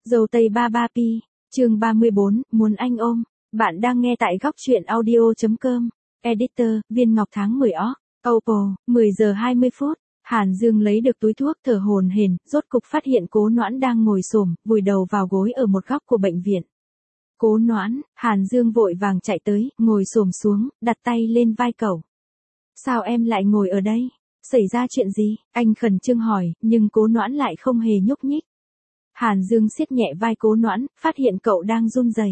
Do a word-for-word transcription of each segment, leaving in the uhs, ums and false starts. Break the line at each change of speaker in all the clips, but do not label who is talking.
Dâu tây ba ba pi, chương ba mươi bốn, muốn anh ôm. Bạn đang nghe tại góc truyện audio.com. Editor, Viên Ngọc tháng mười ó. Oppo, mười giờ hai mươi phút. Hàn Dương lấy được túi thuốc thở hổn hển, rốt cục phát hiện Cố Noãn đang ngồi xổm, vùi đầu vào gối ở một góc của bệnh viện. Cố Noãn, Hàn Dương vội vàng chạy tới, ngồi xổm xuống, đặt tay lên vai cậu. Sao em lại ngồi ở đây? Xảy ra chuyện gì? Anh khẩn trương hỏi, nhưng Cố Noãn lại không hề nhúc nhích. Hàn Dương siết nhẹ vai Cố Noãn, phát hiện cậu đang run rẩy.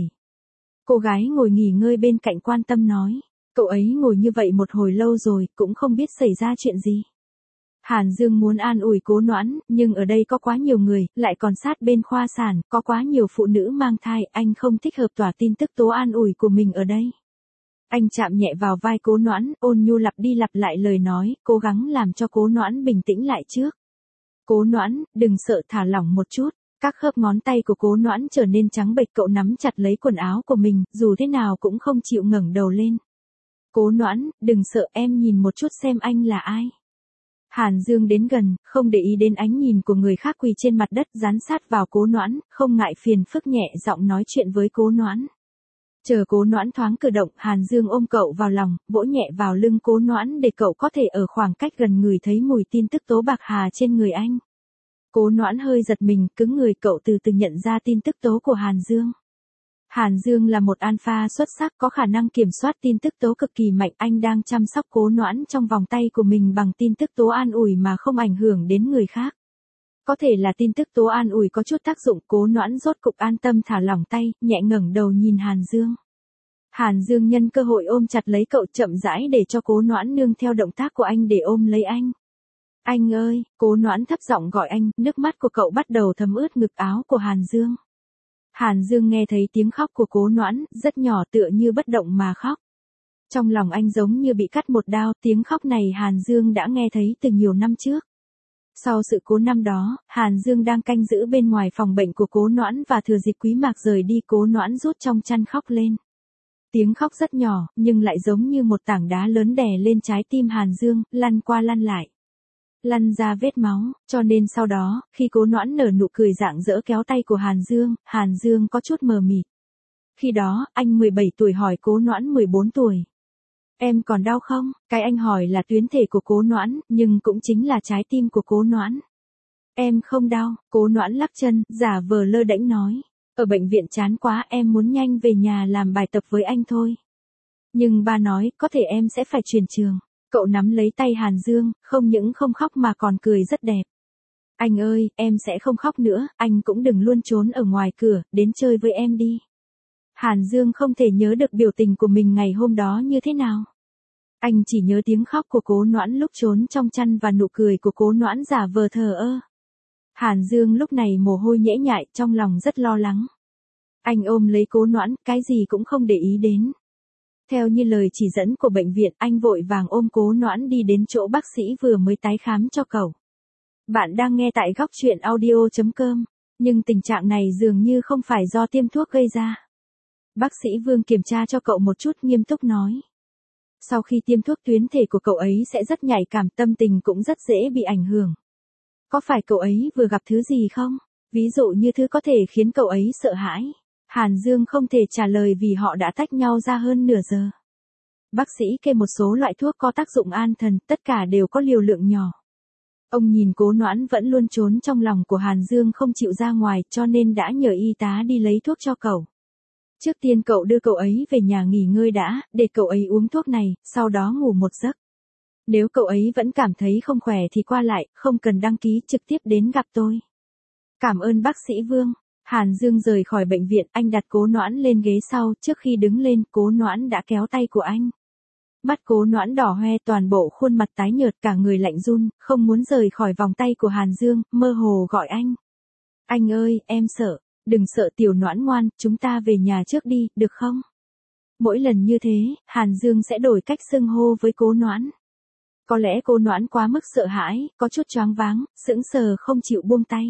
Cô gái ngồi nghỉ ngơi bên cạnh quan tâm nói, cậu ấy ngồi như vậy một hồi lâu rồi, cũng không biết xảy ra chuyện gì. Hàn Dương muốn an ủi Cố Noãn, nhưng ở đây có quá nhiều người, lại còn sát bên khoa sản, có quá nhiều phụ nữ mang thai, anh không thích hợp tỏa tin tức tố an ủi của mình ở đây. Anh chạm nhẹ vào vai Cố Noãn, ôn nhu lặp đi lặp lại lời nói, cố gắng làm cho Cố Noãn bình tĩnh lại trước. Cố Noãn, đừng sợ, thả lỏng một chút. Các khớp ngón tay của Cố Noãn trở nên trắng bệch, cậu nắm chặt lấy quần áo của mình, dù thế nào cũng không chịu ngẩng đầu lên. Cố Noãn, đừng sợ, em nhìn một chút xem anh là ai. Hàn Dương đến gần, không để ý đến ánh nhìn của người khác quỳ trên mặt đất, dán sát vào Cố Noãn, không ngại phiền phức nhẹ giọng nói chuyện với Cố Noãn. Chờ Cố Noãn thoáng cử động, Hàn Dương ôm cậu vào lòng, vỗ nhẹ vào lưng Cố Noãn để cậu có thể ở khoảng cách gần ngửi thấy mùi tin tức tố bạc hà trên người anh. Cố Noãn hơi giật mình, cứng người, cậu từ từ nhận ra tin tức tố của Hàn Dương. Hàn Dương là một alpha xuất sắc, có khả năng kiểm soát tin tức tố cực kỳ mạnh, anh đang chăm sóc Cố Noãn trong vòng tay của mình bằng tin tức tố an ủi mà không ảnh hưởng đến người khác. Có thể là tin tức tố an ủi có chút tác dụng, Cố Noãn rốt cục an tâm thả lỏng tay, nhẹ ngẩng đầu nhìn Hàn Dương. Hàn Dương nhân cơ hội ôm chặt lấy cậu, chậm rãi để cho Cố Noãn nương theo động tác của anh để ôm lấy anh. Anh ơi, Cố Noãn thấp giọng gọi anh, nước mắt của cậu bắt đầu thấm ướt ngực áo của Hàn Dương. Hàn Dương nghe thấy tiếng khóc của Cố Noãn, rất nhỏ tựa như bất động mà khóc. Trong lòng anh giống như bị cắt một đao, tiếng khóc này Hàn Dương đã nghe thấy từ nhiều năm trước. Sau sự cố năm đó, Hàn Dương đang canh giữ bên ngoài phòng bệnh của Cố Noãn và thừa dịp Quý Mạc rời đi, Cố Noãn rút trong chăn khóc lên. Tiếng khóc rất nhỏ, nhưng lại giống như một tảng đá lớn đè lên trái tim Hàn Dương, lăn qua lăn lại. Lăn ra vết máu, cho nên sau đó, khi Cố Noãn nở nụ cười rạng rỡ kéo tay của Hàn Dương, Hàn Dương có chút mờ mịt. Khi đó, anh mười bảy tuổi hỏi Cố Noãn mười bốn tuổi. Em còn đau không? Cái anh hỏi là tuyến thể của Cố Noãn, nhưng cũng chính là trái tim của Cố Noãn. Em không đau, Cố Noãn lắc chân, giả vờ lơ đễnh nói. Ở bệnh viện chán quá, em muốn nhanh về nhà làm bài tập với anh thôi. Nhưng ba nói, có thể em sẽ phải chuyển trường. Cậu nắm lấy tay Hàn Dương, không những không khóc mà còn cười rất đẹp. Anh ơi, em sẽ không khóc nữa, anh cũng đừng luôn trốn ở ngoài cửa, đến chơi với em đi. Hàn Dương không thể nhớ được biểu tình của mình ngày hôm đó như thế nào. Anh chỉ nhớ tiếng khóc của Cố Noãn lúc trốn trong chăn và nụ cười của Cố Noãn giả vờ thờ ơ. Hàn Dương lúc này mồ hôi nhễ nhại, trong lòng rất lo lắng. Anh ôm lấy Cố Noãn, cái gì cũng không để ý đến. Theo như lời chỉ dẫn của bệnh viện, anh vội vàng ôm Cố Noãn đi đến chỗ bác sĩ vừa mới tái khám cho cậu. Bạn đang nghe tại góc truyện audio.com, nhưng tình trạng này dường như không phải do tiêm thuốc gây ra. Bác sĩ Vương kiểm tra cho cậu một chút, nghiêm túc nói. Sau khi tiêm thuốc, tuyến thể của cậu ấy sẽ rất nhạy cảm, tâm tình cũng rất dễ bị ảnh hưởng. Có phải cậu ấy vừa gặp thứ gì không? Ví dụ như thứ có thể khiến cậu ấy sợ hãi. Hàn Dương không thể trả lời vì họ đã tách nhau ra hơn nửa giờ. Bác sĩ kê một số loại thuốc có tác dụng an thần, tất cả đều có liều lượng nhỏ. Ông nhìn Cố Noãn vẫn luôn trốn trong lòng của Hàn Dương không chịu ra ngoài, cho nên đã nhờ y tá đi lấy thuốc cho cậu. Trước tiên cậu đưa cậu ấy về nhà nghỉ ngơi đã, để cậu ấy uống thuốc này, sau đó ngủ một giấc. Nếu cậu ấy vẫn cảm thấy không khỏe thì qua lại, không cần đăng ký, trực tiếp đến gặp tôi. Cảm ơn bác sĩ Vương. Hàn Dương rời khỏi bệnh viện, anh đặt Cố Noãn lên ghế sau, trước khi đứng lên, Cố Noãn đã kéo tay của anh. Mắt Cố Noãn đỏ hoe, toàn bộ khuôn mặt tái nhợt, cả người lạnh run, không muốn rời khỏi vòng tay của Hàn Dương, mơ hồ gọi anh. Anh ơi, em sợ, đừng sợ Tiểu Noãn ngoan, chúng ta về nhà trước đi, được không? Mỗi lần như thế, Hàn Dương sẽ đổi cách xưng hô với Cố Noãn. Có lẽ Cố Noãn quá mức sợ hãi, có chút choáng váng, sững sờ không chịu buông tay.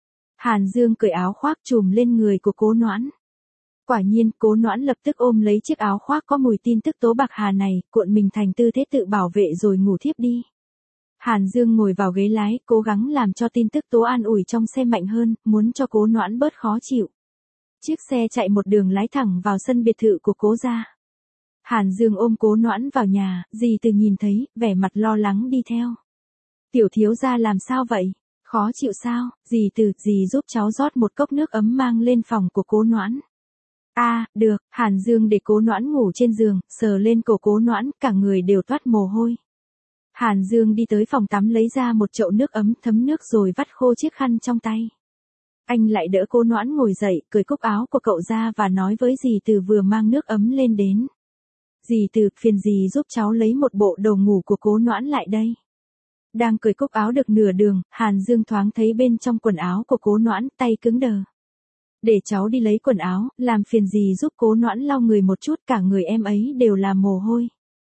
Hàn Dương cởi áo khoác trùm lên người của Cố Noãn. Quả nhiên, Cố Noãn lập tức ôm lấy chiếc áo khoác có mùi tin tức tố bạc hà này, cuộn mình thành tư thế tự bảo vệ rồi ngủ thiếp đi. Hàn Dương ngồi vào ghế lái, cố gắng làm cho tin tức tố an ủi trong xe mạnh hơn, muốn cho Cố Noãn bớt khó chịu. Chiếc xe chạy một đường lái thẳng vào sân biệt thự của Cố gia. Hàn Dương ôm Cố Noãn vào nhà, dì Từ nhìn thấy, vẻ mặt lo lắng đi theo. Tiểu thiếu gia làm sao vậy? Khó chịu sao? Dì Từ, dì giúp cháu rót một cốc nước ấm mang lên phòng của Cố Noãn. A, à, được. Hàn Dương để Cố Noãn ngủ trên giường, sờ lên cổ Cố Noãn, cả người đều toát mồ hôi. Hàn Dương đi tới phòng tắm lấy ra một chậu nước ấm, thấm nước rồi vắt khô chiếc khăn trong tay. Anh lại đỡ Cố Noãn ngồi dậy, cởi cúc áo của cậu ra và nói với dì Từ vừa mang nước ấm lên đến. Dì Từ, phiền dì giúp cháu lấy một bộ đồ ngủ của Cố Noãn lại đây. Đang cởi cúc áo được nửa đường, Hàn Dương thoáng thấy bên trong quần áo của Cố Noãn, tay cứng đờ. Để cháu đi lấy quần áo, làm phiền dì giúp Cố Noãn lau người một chút, cả người em ấy đều là mồ hôi.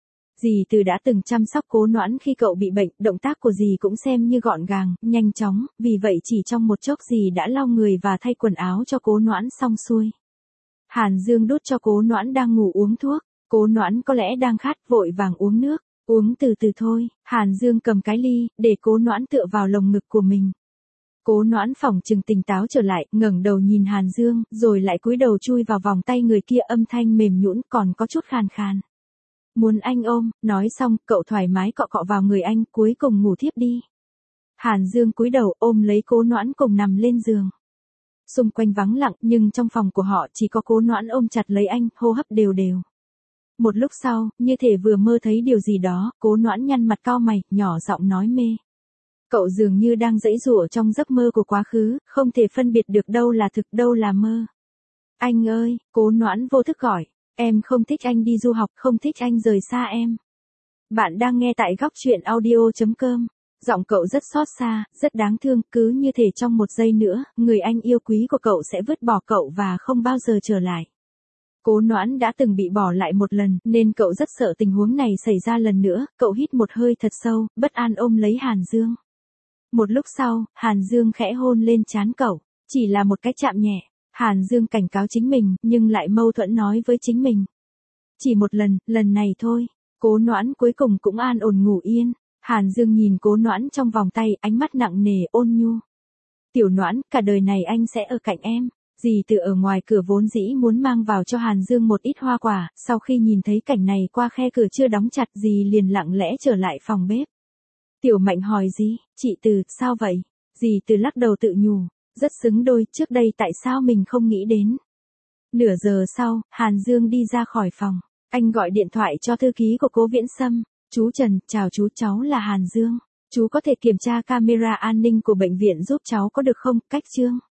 Dì Từ đã từng chăm sóc Cố Noãn khi cậu bị bệnh, động tác của dì cũng xem như gọn gàng, nhanh chóng, vì vậy chỉ trong một chốc dì đã lau người và thay quần áo cho Cố Noãn xong xuôi. Hàn Dương đút cho Cố Noãn đang ngủ uống thuốc, Cố Noãn có lẽ đang khát, vội vàng uống nước, uống từ từ thôi. Hàn Dương cầm cái ly, để Cố Noãn tựa vào lồng ngực của mình. Cố Noãn phỏng chừng tỉnh táo trở lại, ngẩng đầu nhìn Hàn Dương, rồi lại cúi đầu chui vào vòng tay người kia, âm thanh mềm nhũn còn có chút khàn khàn. Muốn anh ôm, nói xong, cậu thoải mái cọ cọ vào người anh, cuối cùng ngủ thiếp đi. Hàn Dương cúi đầu ôm lấy Cố Noãn cùng nằm lên giường. Xung quanh vắng lặng, nhưng trong phòng của họ chỉ có Cố Noãn ôm chặt lấy anh, hô hấp đều đều. Một lúc sau, như thể vừa mơ thấy điều gì đó, Cố Noãn nhăn mặt cau mày, nhỏ giọng nói mê. Cậu dường như đang giãy giụa trong giấc mơ của quá khứ, không thể phân biệt được đâu là thực đâu là mơ. Anh ơi, Cố Noãn vô thức gọi. Em không thích anh đi du học, không thích anh rời xa em. Bạn đang nghe tại góc truyện audio chấm com. Giọng cậu rất xót xa, rất đáng thương, cứ như thể trong một giây nữa, người anh yêu quý của cậu sẽ vứt bỏ cậu và không bao giờ trở lại. Cố Noãn đã từng bị bỏ lại một lần, nên cậu rất sợ tình huống này xảy ra lần nữa, cậu hít một hơi thật sâu, bất an ôm lấy Hàn Dương. Một lúc sau, Hàn Dương khẽ hôn lên trán cậu, chỉ là một cái chạm nhẹ. Hàn Dương cảnh cáo chính mình, nhưng lại mâu thuẫn nói với chính mình. Chỉ một lần, lần này thôi. Cố Noãn cuối cùng cũng an ổn ngủ yên. Hàn Dương nhìn Cố Noãn trong vòng tay, ánh mắt nặng nề ôn nhu. Tiểu Noãn, cả đời này anh sẽ ở cạnh em. Dì Từ ở ngoài cửa vốn dĩ muốn mang vào cho Hàn Dương một ít hoa quả, sau khi nhìn thấy cảnh này qua khe cửa chưa đóng chặt, dì liền lặng lẽ trở lại phòng bếp. Tiểu Mạnh hỏi dì, chị Từ, sao vậy? Dì Từ lắc đầu tự nhủ. Rất xứng đôi, trước đây tại sao mình không nghĩ đến. Nửa giờ sau, Hàn Dương đi ra khỏi phòng. Anh gọi điện thoại cho thư ký của Cố Viễn Sâm. Chú Trần, chào chú, cháu là Hàn Dương. Chú có thể kiểm tra camera an ninh của bệnh viện giúp cháu có được không? Cách chương.